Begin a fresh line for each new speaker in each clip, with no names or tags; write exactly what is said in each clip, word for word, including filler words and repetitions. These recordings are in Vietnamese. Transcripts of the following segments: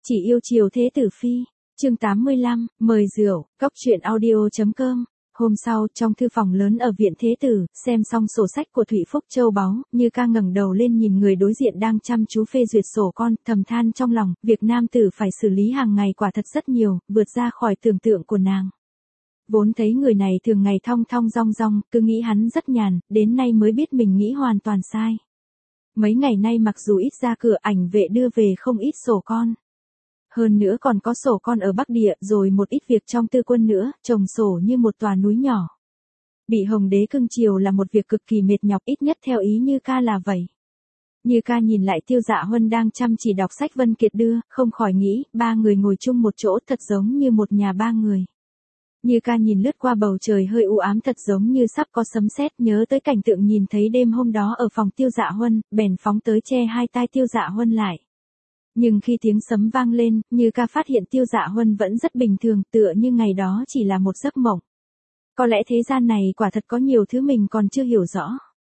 Chỉ yêu chiều thế tử phi, chương tám mươi lăm, mời rượu, cóc truyện audio.com. Hôm sau, trong thư phòng lớn ở viện thế tử, xem xong sổ sách của Thụy Phúc Châu báu, Như Ca ngẩng đầu lên nhìn người đối diện đang chăm chú phê duyệt sổ con, thầm than trong lòng, việc nam tử phải xử lý hàng ngày quả thật rất nhiều, vượt ra khỏi tưởng tượng của nàng. Vốn thấy người này thường ngày thong thong dong dong, cứ nghĩ hắn rất nhàn, đến nay mới biết mình nghĩ hoàn toàn sai. Mấy ngày nay mặc dù ít ra cửa, ảnh vệ đưa về không ít sổ con. Hơn nữa còn có sổ con ở Bắc Địa, rồi một ít việc trong tư quân nữa, chồng sổ như một tòa núi nhỏ. Bị Hồng Đế cưng chiều là một việc cực kỳ mệt nhọc, ít nhất theo ý Như Ca là vậy. Như Ca nhìn lại Tiêu Dạ Huân đang chăm chỉ đọc sách Vân Kiệt đưa, không khỏi nghĩ, ba người ngồi chung một chỗ thật giống như một nhà ba người. Như Ca nhìn lướt qua bầu trời hơi u ám thật giống như sắp có sấm sét, nhớ tới cảnh tượng nhìn thấy đêm hôm đó ở phòng Tiêu Dạ Huân, bèn phóng tới che hai tai Tiêu Dạ Huân lại. Nhưng khi tiếng sấm vang lên, Như Ca phát hiện Tiêu Dạ Huân vẫn rất bình thường, tựa như ngày đó chỉ là một giấc mộng. Có lẽ thế gian này quả thật có nhiều thứ mình còn chưa hiểu rõ.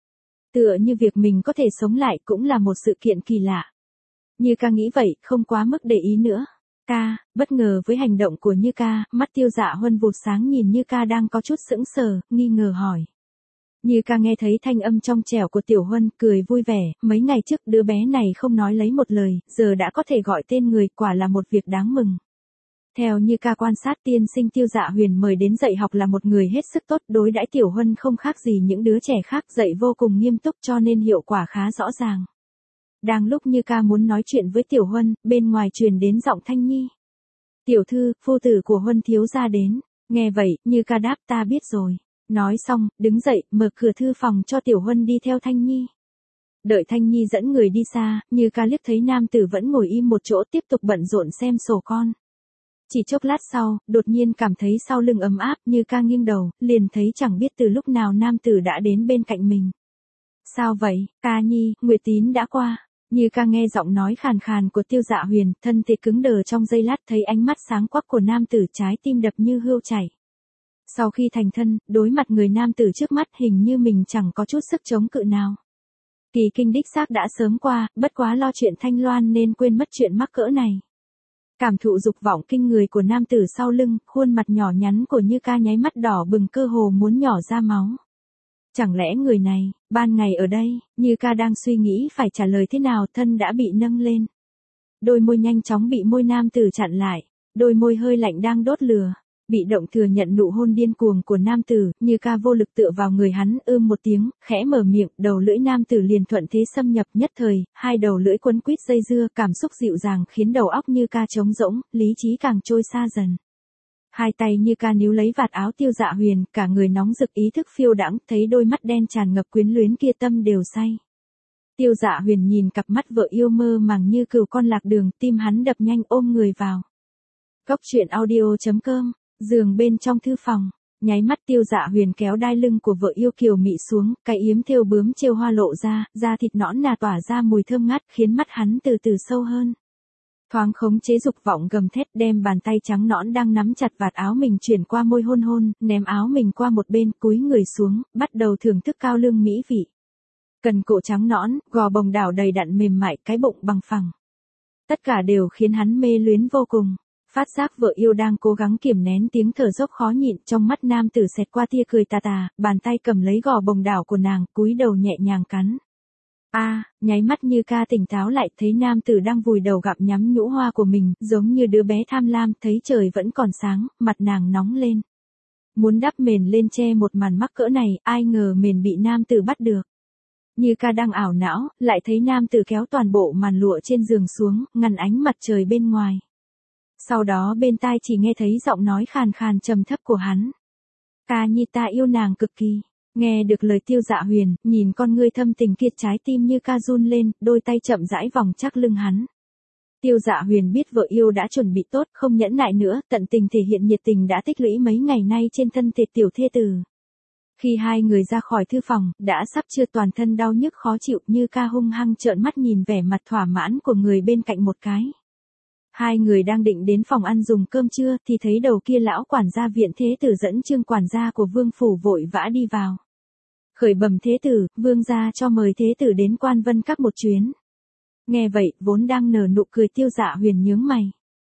Tựa như việc mình có thể sống lại cũng là một sự kiện kỳ lạ. Như Ca nghĩ vậy, không quá mức để ý nữa. Ca, bất ngờ với hành động của Như Ca, mắt Tiêu Dạ Huân vụt sáng nhìn Như Ca đang có chút sững sờ, nghi ngờ hỏi. Như Ca nghe thấy thanh âm trong trẻo của Tiểu Huân, cười vui vẻ, mấy ngày trước đứa bé này không nói lấy một lời, giờ đã có thể gọi tên người, quả là một việc đáng mừng. Theo Như Ca quan sát, tiên sinh Tiêu Dạ Huyền mời đến dạy học là một người hết sức tốt, đối đãi Tiểu Huân không khác gì những đứa trẻ khác, dạy vô cùng nghiêm túc cho nên hiệu quả khá rõ ràng. Đang lúc Như Ca muốn nói chuyện với Tiểu Huân, bên ngoài truyền đến giọng Thanh Nhi. Tiểu thư, phu tử của Huân thiếu gia đến. Nghe vậy, Như Ca đáp, ta biết rồi. Nói xong, đứng dậy, mở cửa thư phòng cho Tiểu Huân đi theo Thanh Nhi. Đợi Thanh Nhi dẫn người đi xa, Như Ca liếc thấy nam tử vẫn ngồi im một chỗ tiếp tục bận rộn xem sổ con. Chỉ chốc lát sau, đột nhiên cảm thấy sau lưng ấm áp, Như Ca nghiêng đầu, liền thấy chẳng biết từ lúc nào nam tử đã đến bên cạnh mình. Sao vậy, Ca Nhi, Nguyệt Tín đã qua. Như Ca nghe giọng nói khàn khàn của Tiêu Dạ Huyền, thân thể cứng đờ trong giây lát, thấy ánh mắt sáng quắc của nam tử, trái tim đập như hươu chảy. Sau khi thành thân, đối mặt người nam tử trước mắt hình như mình chẳng có chút sức chống cự nào. Kỳ kinh đích xác đã sớm qua, bất quá lo chuyện Thanh Loan nên quên mất chuyện mắc cỡ này. Cảm thụ dục vọng kinh người của nam tử sau lưng, khuôn mặt nhỏ nhắn của Như Ca nháy mắt đỏ bừng cơ hồ muốn nhỏ ra máu. Chẳng lẽ người này, ban ngày ở đây, Như Ca đang suy nghĩ phải trả lời thế nào, thân đã bị nâng lên. Đôi môi nhanh chóng bị môi nam tử chặn lại, đôi môi hơi lạnh đang đốt lửa. Bị động thừa nhận nụ hôn điên cuồng của nam tử, Như Ca vô lực tựa vào người hắn, ưm một tiếng, khẽ mở miệng, đầu lưỡi nam tử liền thuận thế xâm nhập, nhất thời, hai đầu lưỡi quấn quýt dây dưa, cảm xúc dịu dàng khiến đầu óc Như Ca trống rỗng, lý trí càng trôi xa dần. Hai tay Như Ca níu lấy vạt áo Tiêu Dạ Huyền, cả người nóng rực ý thức phiêu đãng, thấy đôi mắt đen tràn ngập quyến luyến kia tâm đều say. Tiêu Dạ Huyền nhìn cặp mắt vợ yêu mơ màng như cừu con lạc đường, tim hắn đập nhanh ôm người vào. Cóc truyện audio.com. Giường bên trong thư phòng, nháy mắt Tiêu Dạ Huyền kéo đai lưng của vợ yêu kiều mị xuống, cái yếm thêu bướm trêu hoa lộ ra, da thịt nõn nà tỏa ra mùi thơm ngát, khiến mắt hắn từ từ sâu hơn. Thoáng khống chế dục vọng gầm thét, đem bàn tay trắng nõn đang nắm chặt vạt áo mình chuyển qua môi hôn hôn, ném áo mình qua một bên, cúi người xuống, bắt đầu thưởng thức cao lương mỹ vị. Cần cổ trắng nõn, gò bồng đảo đầy đặn mềm mại, cái bụng bằng phẳng. Tất cả đều khiến hắn mê luyến vô cùng. Phát giác vợ yêu đang cố gắng kiềm nén tiếng thở dốc khó nhịn, trong mắt nam tử xẹt qua tia cười tà tà, bàn tay cầm lấy gò bồng đảo của nàng, cúi đầu nhẹ nhàng cắn. A, à, nháy mắt Như Ca tỉnh táo lại, thấy nam tử đang vùi đầu gặm nhắm nhũ hoa của mình, giống như đứa bé tham lam, thấy trời vẫn còn sáng, mặt nàng nóng lên. Muốn đắp mền lên che một màn mắc cỡ này, ai ngờ mền bị nam tử bắt được. Như Ca đang ảo não, lại thấy nam tử kéo toàn bộ màn lụa trên giường xuống, ngăn ánh mặt trời bên ngoài. Sau đó bên tai chỉ nghe thấy giọng nói khàn khàn trầm thấp của hắn. Ca Nhi, ta yêu nàng cực kỳ. Nghe được lời Tiêu Dạ Huyền, nhìn con ngươi thâm tình kia, trái tim Như Ca run lên, đôi tay chậm rãi vòng chắc lưng hắn. Tiêu Dạ Huyền biết vợ yêu đã chuẩn bị tốt, không nhẫn nại nữa, tận tình thể hiện nhiệt tình đã tích lũy mấy ngày nay trên thân thể tiểu thê tử. Khi hai người ra khỏi thư phòng, đã sắp trưa, toàn thân đau nhức khó chịu, Như Ca hung hăng trợn mắt nhìn vẻ mặt thỏa mãn của người bên cạnh một cái. Hai người đang định đến phòng ăn dùng cơm trưa, thì thấy đầu kia lão quản gia viện thế tử dẫn Trương quản gia của vương phủ vội vã đi vào. Khởi bẩm thế tử, vương gia cho mời thế tử đến Quan Vân Các một chuyến. Nghe vậy, vốn đang nở nụ cười Tiêu Dạ Huyền nhướng mày.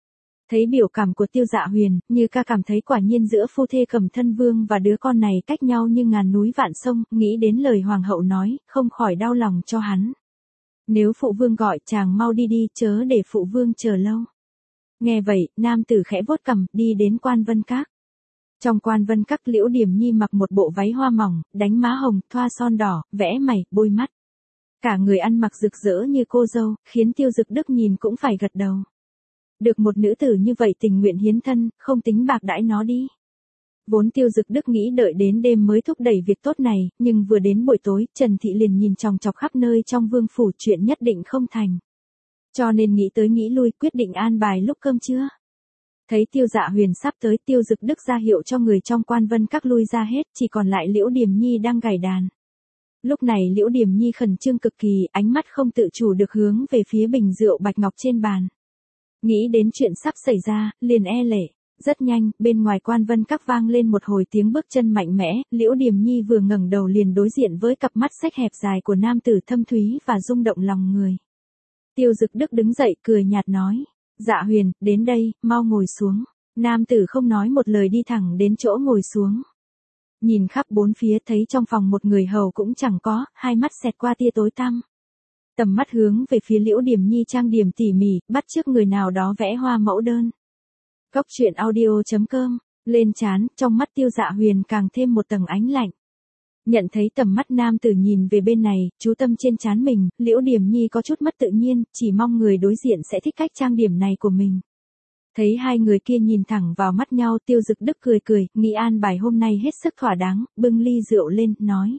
Thấy biểu cảm của Tiêu Dạ Huyền, Như Ca cảm thấy quả nhiên giữa phu thê Cẩm Thân Vương và đứa con này cách nhau như ngàn núi vạn sông, nghĩ đến lời hoàng hậu nói, không khỏi đau lòng cho hắn. Nếu phụ vương gọi, chàng mau đi đi, chớ để phụ vương chờ lâu. Nghe vậy, nam tử khẽ vuốt cằm, đi đến Quan Vân Các. Trong Quan Vân Các, Liễu Điềm Nhi mặc một bộ váy hoa mỏng, đánh má hồng, thoa son đỏ, vẽ mày, bôi mắt. Cả người ăn mặc rực rỡ như cô dâu, khiến Tiêu Dực Đức nhìn cũng phải gật đầu. Được một nữ tử như vậy tình nguyện hiến thân, không tính bạc đãi nó đi. Vốn Tiêu Dực Đức nghĩ đợi đến đêm mới thúc đẩy việc tốt này, nhưng vừa đến buổi tối, Trần Thị liền nhìn chòng chọc khắp nơi trong vương phủ, chuyện nhất định không thành. Cho nên nghĩ tới nghĩ lui, quyết định an bài lúc cơm trưa. Thấy Tiêu Dạ Huyền sắp tới, Tiêu Dực Đức ra hiệu cho người trong Quan Vân Các lui ra hết, chỉ còn lại Liễu Điềm Nhi đang gảy đàn. Lúc này Liễu Điềm Nhi khẩn trương cực kỳ, ánh mắt không tự chủ được hướng về phía bình rượu bạch ngọc trên bàn. Nghĩ đến chuyện sắp xảy ra, liền e lệ. Rất nhanh, bên ngoài Quan Vân Các vang lên một hồi tiếng bước chân mạnh mẽ, Liễu Điềm Nhi vừa ngẩng đầu liền đối diện với cặp mắt xếch hẹp dài của nam tử thâm thúy và rung động lòng người. Tiêu Dực Đức đứng dậy cười nhạt nói, Dạ Huyền, đến đây, mau ngồi xuống. Nam tử không nói một lời đi thẳng đến chỗ ngồi xuống. Nhìn khắp bốn phía thấy trong phòng một người hầu cũng chẳng có, hai mắt xẹt qua tia tối tăm. Tầm mắt hướng về phía Liễu Điềm Nhi trang điểm tỉ mỉ, bắt chước người nào đó vẽ hoa mẫu đơn. Góc truyện audio chấm com, lên trán, trong mắt Tiêu Dạ Huyền càng thêm một tầng ánh lạnh. Nhận thấy tầm mắt nam tử nhìn về bên này, chú tâm trên trán mình, Liễu Điềm Nhi có chút mất tự nhiên, chỉ mong người đối diện sẽ thích cách trang điểm này của mình. Thấy hai người kia nhìn thẳng vào mắt nhau, Tiêu Dực Đức cười cười, nghĩ an bài hôm nay hết sức thỏa đáng, bưng ly rượu lên, nói.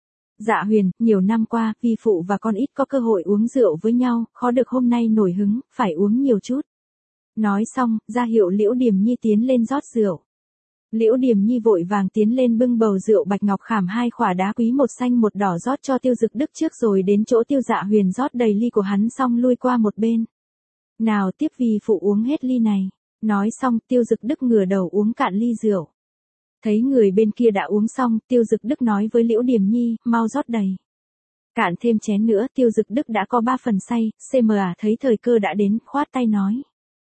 Dạ Huyền, nhiều năm qua, vi phụ và con ít có cơ hội uống rượu với nhau, khó được hôm nay nổi hứng, phải uống nhiều chút. Nói xong, ra hiệu Liễu Điềm Nhi tiến lên rót rượu. Liễu Điềm Nhi vội vàng tiến lên bưng bầu rượu bạch ngọc khảm hai khỏa đá quý một xanh một đỏ rót cho Tiêu Dực Đức trước rồi đến chỗ Tiêu Dạ Huyền rót đầy ly của hắn xong lui qua một bên. Nào tiếp vi phụ uống hết ly này. Nói xong, Tiêu Dực Đức ngửa đầu uống cạn ly rượu. Thấy người bên kia đã uống xong, Tiêu Dực Đức nói với Liễu Điềm Nhi, mau rót đầy. Cạn thêm chén nữa, Tiêu Dực Đức đã có ba phần say, xê em à thấy thời cơ đã đến, khoát tay nói.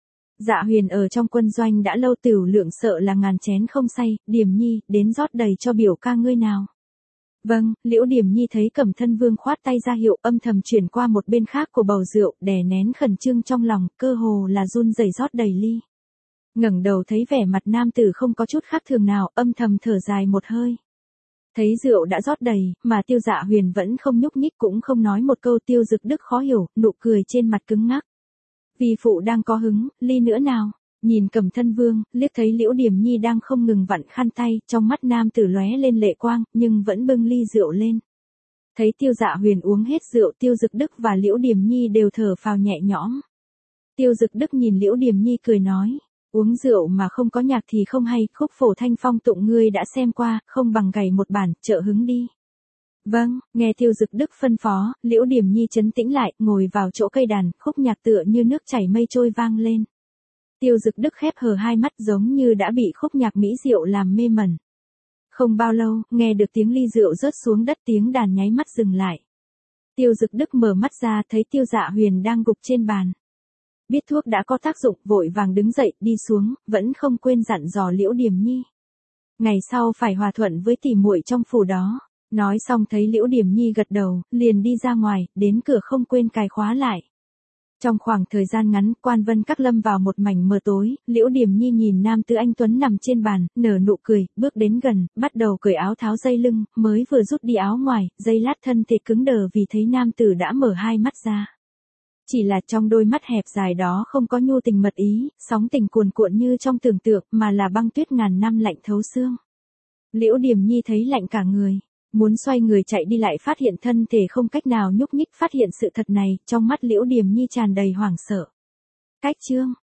Dạ Huyền ở trong quân doanh đã lâu, tửu lượng sợ là ngàn chén không say, Điềm Nhi, đến rót đầy cho biểu ca ngươi nào. Vâng, Liễu Điềm Nhi thấy Cẩm Thân Vương khoát tay ra hiệu, âm thầm chuyển qua một bên khác của bầu rượu, đè nén khẩn trương trong lòng, cơ hồ là run rẩy rót đầy ly. Ngẩng đầu thấy vẻ mặt nam tử không có chút khác thường nào, âm thầm thở dài một hơi. Thấy rượu đã rót đầy, mà Tiêu Dạ Huyền vẫn không nhúc nhích cũng không nói một câu. Tiêu Dực Đức khó hiểu, nụ cười trên mặt cứng ngắc. Vì phụ đang có hứng, ly nữa nào. Nhìn Cẩm Thân Vương, liếc thấy Liễu Điềm Nhi đang không ngừng vặn khăn tay, trong mắt nam tử lóe lên lệ quang, nhưng vẫn bưng ly rượu lên. Thấy Tiêu Dạ Huyền uống hết rượu, Tiêu Dực Đức và Liễu Điềm Nhi đều thở phào nhẹ nhõm. Tiêu Dực Đức nhìn Liễu Điềm Nhi cười nói. Uống rượu mà không có nhạc thì không hay, khúc phổ thanh phong tụng ngươi đã xem qua, không bằng gảy một bản, trợ hứng đi. Vâng, nghe Tiêu Dực Đức phân phó, Liễu Điềm Nhi trấn tĩnh lại, ngồi vào chỗ cây đàn, khúc nhạc tựa như nước chảy mây trôi vang lên. Tiêu Dực Đức khép hờ hai mắt giống như đã bị khúc nhạc mỹ diệu làm mê mẩn. Không bao lâu, nghe được tiếng ly rượu rớt xuống đất, tiếng đàn nháy mắt dừng lại. Tiêu Dực Đức mở mắt ra thấy Tiêu Dạ Huyền đang gục trên bàn. Biết thuốc đã có tác dụng, vội vàng đứng dậy, đi xuống, vẫn không quên dặn dò Liễu Điềm Nhi. Ngày sau phải hòa thuận với tỷ muội trong phủ đó. Nói xong thấy Liễu Điềm Nhi gật đầu, liền đi ra ngoài, đến cửa không quên cài khóa lại. Trong khoảng thời gian ngắn, Quan Vân Các lâm vào một mảnh mờ tối, Liễu Điềm Nhi nhìn nam tử anh tuấn nằm trên bàn, nở nụ cười, bước đến gần, bắt đầu cởi áo tháo dây lưng, mới vừa rút đi áo ngoài, giây lát thân thể cứng đờ vì thấy nam tử đã mở hai mắt ra. Chỉ là trong đôi mắt hẹp dài đó không có nhu tình mật ý, sóng tình cuồn cuộn như trong tưởng tượng, mà là băng tuyết ngàn năm lạnh thấu xương. Liễu Điềm Nhi thấy lạnh cả người, muốn xoay người chạy đi lại phát hiện thân thể không cách nào nhúc nhích. Phát hiện sự thật này, trong mắt Liễu Điềm Nhi tràn đầy hoảng sợ. Cách chương